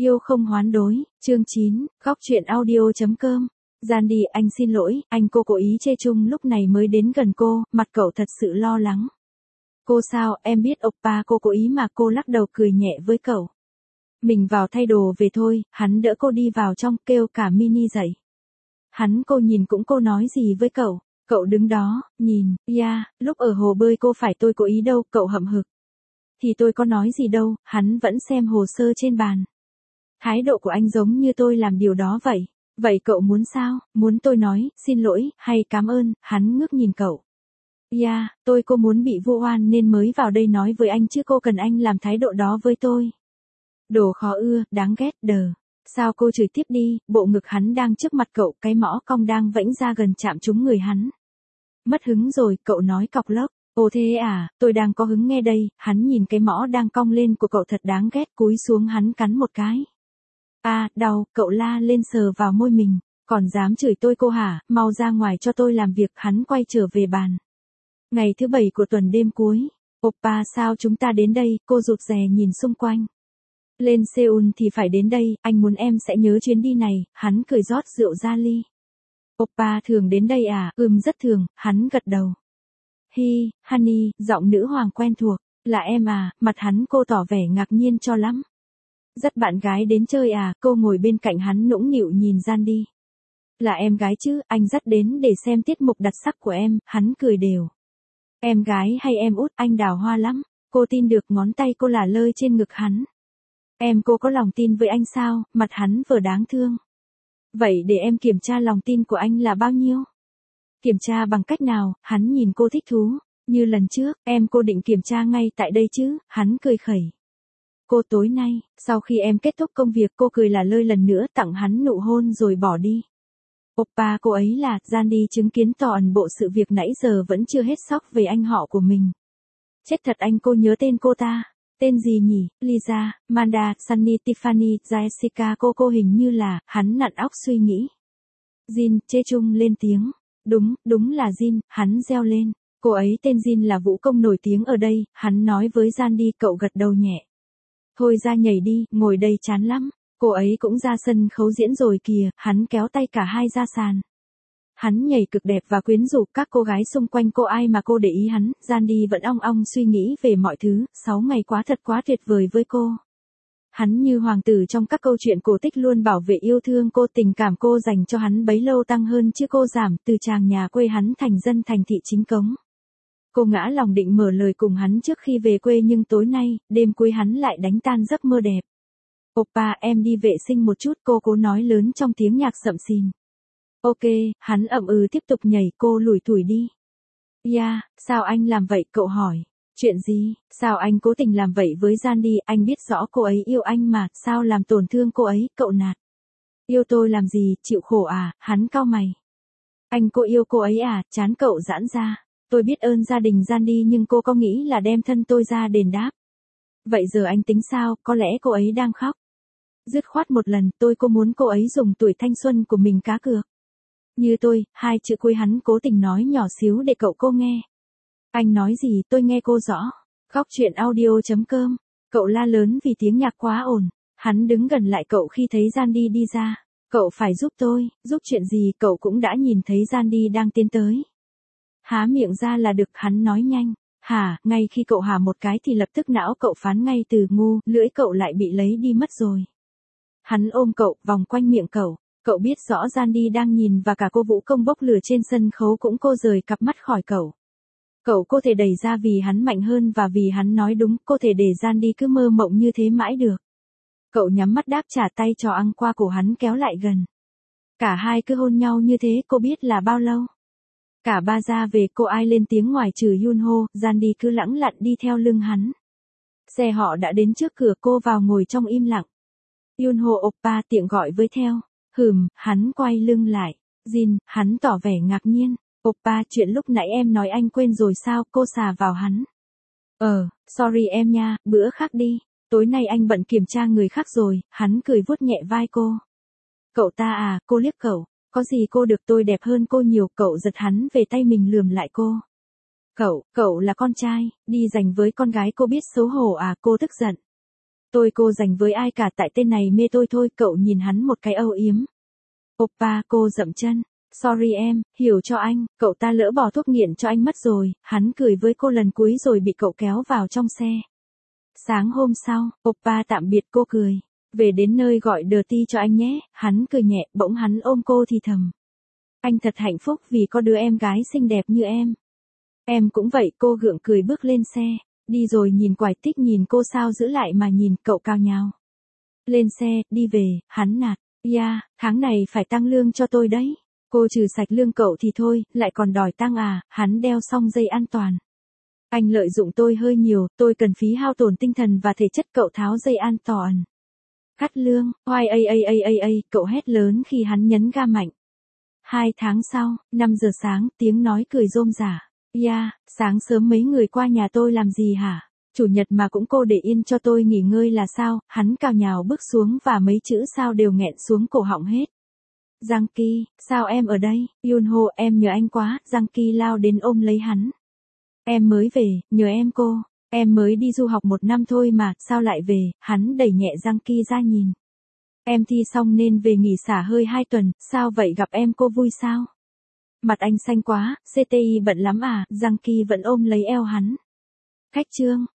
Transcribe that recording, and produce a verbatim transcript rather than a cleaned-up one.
Yêu không hoán đối, chương chín, góc truyện audio.com. Sandy, anh xin lỗi, anh cô cố ý chê chung lúc này mới đến gần cô, mặt cậu thật sự lo lắng. Cô sao, em biết oppa cô cố ý mà. Cô lắc đầu cười nhẹ với cậu. Mình vào thay đồ về thôi, hắn đỡ cô đi vào trong, kêu cả Mini dậy. Hắn cô nhìn cũng cô nói gì với cậu, cậu đứng đó, nhìn, ya, yeah, lúc ở hồ bơi cô phải tôi cố ý đâu, cậu hậm hực. Thì tôi có nói gì đâu, hắn vẫn xem hồ sơ trên bàn. Thái độ của anh giống như tôi làm điều đó vậy. Vậy cậu muốn sao, muốn tôi nói, xin lỗi, hay cảm ơn, hắn ngước nhìn cậu. Ya, yeah, tôi cô muốn bị vu oan nên mới vào đây nói với anh chứ cô cần anh làm thái độ đó với tôi. Đồ khó ưa, đáng ghét, đờ. Sao cô chửi tiếp đi, bộ ngực hắn đang trước mặt cậu, cái mõ cong đang vẫy ra gần chạm trúng người hắn. Mất hứng rồi, cậu nói cọc lốc. Ồ thế à, tôi đang có hứng nghe đây, hắn nhìn cái mõ đang cong lên của cậu thật đáng ghét, cúi xuống hắn cắn một cái. À, đau, cậu la lên sờ vào môi mình, còn dám chửi tôi cô hả, mau ra ngoài cho tôi làm việc, hắn quay trở về bàn. Ngày thứ bảy của tuần đêm cuối, oppa sao chúng ta đến đây, cô rụt rè nhìn xung quanh. Lên Seoul thì phải đến đây, anh muốn em sẽ nhớ chuyến đi này, hắn cười rót rượu ra ly. Oppa thường đến đây à, ừm rất thường, hắn gật đầu. Hi, honey, giọng nữ hoàng quen thuộc, là em à, mặt hắn cô tỏ vẻ ngạc nhiên cho lắm. Dắt bạn gái đến chơi à, cô ngồi bên cạnh hắn nũng nịu nhìn Sandy. Là em gái chứ, anh dắt đến để xem tiết mục đặc sắc của em, hắn cười đều. Em gái hay em út, anh đào hoa lắm, cô tin được, ngón tay cô lả lơi trên ngực hắn. Em cô có lòng tin với anh sao, mặt hắn vừa đáng thương. Vậy để em kiểm tra lòng tin của anh là bao nhiêu? Kiểm tra bằng cách nào, hắn nhìn cô thích thú, như lần trước, em cô định kiểm tra ngay tại đây chứ, hắn cười khẩy. Cô tối nay, sau khi em kết thúc công việc cô cười là lơi lần nữa tặng hắn nụ hôn rồi bỏ đi. Oppa cô ấy là, Sandy chứng kiến toàn bộ sự việc nãy giờ vẫn chưa hết sốc về anh họ của mình. Chết thật anh cô nhớ tên cô ta. Tên gì nhỉ, Lisa, Manda, Sunny, Tiffany, Jessica cô cô hình như là, hắn nặn óc suy nghĩ. Jin, chê chung lên tiếng. Đúng, đúng là Jin, hắn reo lên. Cô ấy tên Jin là vũ công nổi tiếng ở đây, hắn nói với Sandy, cậu gật đầu nhẹ. Thôi ra nhảy đi, ngồi đây chán lắm. Cô ấy cũng ra sân khấu diễn rồi kìa, hắn kéo tay cả hai ra sàn. Hắn nhảy cực đẹp và quyến rũ, các cô gái xung quanh cô ai mà cô để ý hắn, Sandy vẫn ong ong suy nghĩ về mọi thứ, sáu ngày quá thật quá tuyệt vời với cô. Hắn như hoàng tử trong các câu chuyện cổ tích luôn bảo vệ yêu thương cô, tình cảm cô dành cho hắn bấy lâu tăng hơn chứ cô giảm, từ chàng nhà quê hắn thành dân thành thị chính cống. Cô ngã lòng định mở lời cùng hắn trước khi về quê nhưng tối nay, đêm cuối hắn lại đánh tan giấc mơ đẹp. Oppa em đi vệ sinh một chút, cô cố nói lớn trong tiếng nhạc sậm xìn. Ok, hắn ậm ừ tiếp tục nhảy, cô lủi thủi đi. Ya, yeah, sao anh làm vậy, cậu hỏi. Chuyện gì, sao anh cố tình làm vậy với Sandy, anh biết rõ cô ấy yêu anh mà, sao làm tổn thương cô ấy, cậu nạt. Yêu tôi làm gì, chịu khổ à, hắn cau mày. Anh cô yêu cô ấy à, chán cậu giãn ra. Tôi biết ơn gia đình Sandy nhưng cô có nghĩ là đem thân tôi ra đền đáp. Vậy giờ anh tính sao, có lẽ cô ấy đang khóc. Dứt khoát một lần, tôi cô muốn cô ấy dùng tuổi thanh xuân của mình cá cược. Như tôi, hai chữ cuối hắn cố tình nói nhỏ xíu để cậu cô nghe. Anh nói gì, tôi nghe cô rõ. Góc truyện audio.com. Cậu la lớn vì tiếng nhạc quá ồn. Hắn đứng gần lại cậu khi thấy Sandy đi ra. Cậu phải giúp tôi, giúp chuyện gì, cậu cũng đã nhìn thấy Sandy đang tiến tới. Há miệng ra là được, hắn nói nhanh. Hả, ngay khi cậu hả một cái thì lập tức não cậu phán ngay từ ngu, lưỡi cậu lại bị lấy đi mất rồi. Hắn ôm cậu, vòng quanh miệng cậu. Cậu biết rõ Sandy đang nhìn và cả cô vũ công bốc lửa trên sân khấu cũng cô rời cặp mắt khỏi cậu. Cậu cô thể đẩy ra vì hắn mạnh hơn và vì hắn nói đúng, cô thể để Sandy cứ mơ mộng như thế mãi được. Cậu nhắm mắt đáp trả tay cho ăn qua cổ hắn kéo lại gần. Cả hai cứ hôn nhau như thế cô biết là bao lâu. Cả ba ra về cô ai lên tiếng ngoài trừ Yunho, Sandy cứ lẳng lặng đi theo lưng hắn. Xe họ đã đến trước cửa cô vào ngồi trong im lặng. Yunho oppa tiện gọi với theo. Hừm, hắn quay lưng lại. Jin, hắn tỏ vẻ ngạc nhiên. Oppa chuyện lúc nãy em nói anh quên rồi sao, cô xà vào hắn. Ờ, sorry em nha, bữa khác đi. Tối nay anh bận kiểm tra người khác rồi, hắn cười vuốt nhẹ vai cô. Cậu ta à, cô liếc cậu. Có gì cô được tôi đẹp hơn cô nhiều, cậu giật hắn về tay mình lườm lại cô. Cậu, cậu là con trai, đi giành với con gái cô biết xấu hổ à, cô tức giận. Tôi cô dành với ai cả, tại tên này mê tôi thôi. Cậu nhìn hắn một cái âu yếm. Oppa, cô dậm chân. Sorry em, hiểu cho anh, cậu ta lỡ bỏ thuốc nghiện cho anh mất rồi. Hắn cười với cô lần cuối rồi bị cậu kéo vào trong xe. Sáng hôm sau, Oppa tạm biệt cô cười. Về đến nơi gọi Dirty cho anh nhé. Hắn cười nhẹ, bỗng hắn ôm cô thì thầm. Anh thật hạnh phúc vì có đứa em gái xinh đẹp như em. Em cũng vậy, cô gượng cười bước lên xe. Đi rồi nhìn quài tích, nhìn cô sao giữ lại mà nhìn, cậu cao nhào. Lên xe, đi về, hắn nạt. Ya, yeah, tháng này phải tăng lương cho tôi đấy. Cô trừ sạch lương cậu thì thôi, lại còn đòi tăng à? Hắn đeo xong dây an toàn. Anh lợi dụng tôi hơi nhiều, tôi cần phí hao tổn tinh thần và thể chất. Cậu tháo dây an toàn. Cắt lương, oai a a a a a, cậu hét lớn khi hắn nhấn ga mạnh. Hai tháng sau, năm giờ sáng, tiếng nói cười rôm rả. Ya, yeah, sáng sớm mấy người qua nhà tôi làm gì hả? Chủ nhật mà cũng cô để yên cho tôi nghỉ ngơi là sao? Hắn cào nhào bước xuống và mấy chữ sao đều nghẹn xuống cổ họng hết. Giang Ki, sao em ở đây? Yunho, em nhờ anh quá. Giang Ki lao đến ôm lấy hắn. Em mới về, nhờ em cô. Em mới đi du học một năm thôi mà, sao lại về? Hắn đẩy nhẹ Giang Ki ra nhìn. Em thi xong nên về nghỉ xả hơi hai tuần, sao vậy, gặp em cô vui sao? Mặt anh xanh quá, xê tê i bận lắm à? Giang Ki vẫn ôm lấy eo hắn. Khách trương,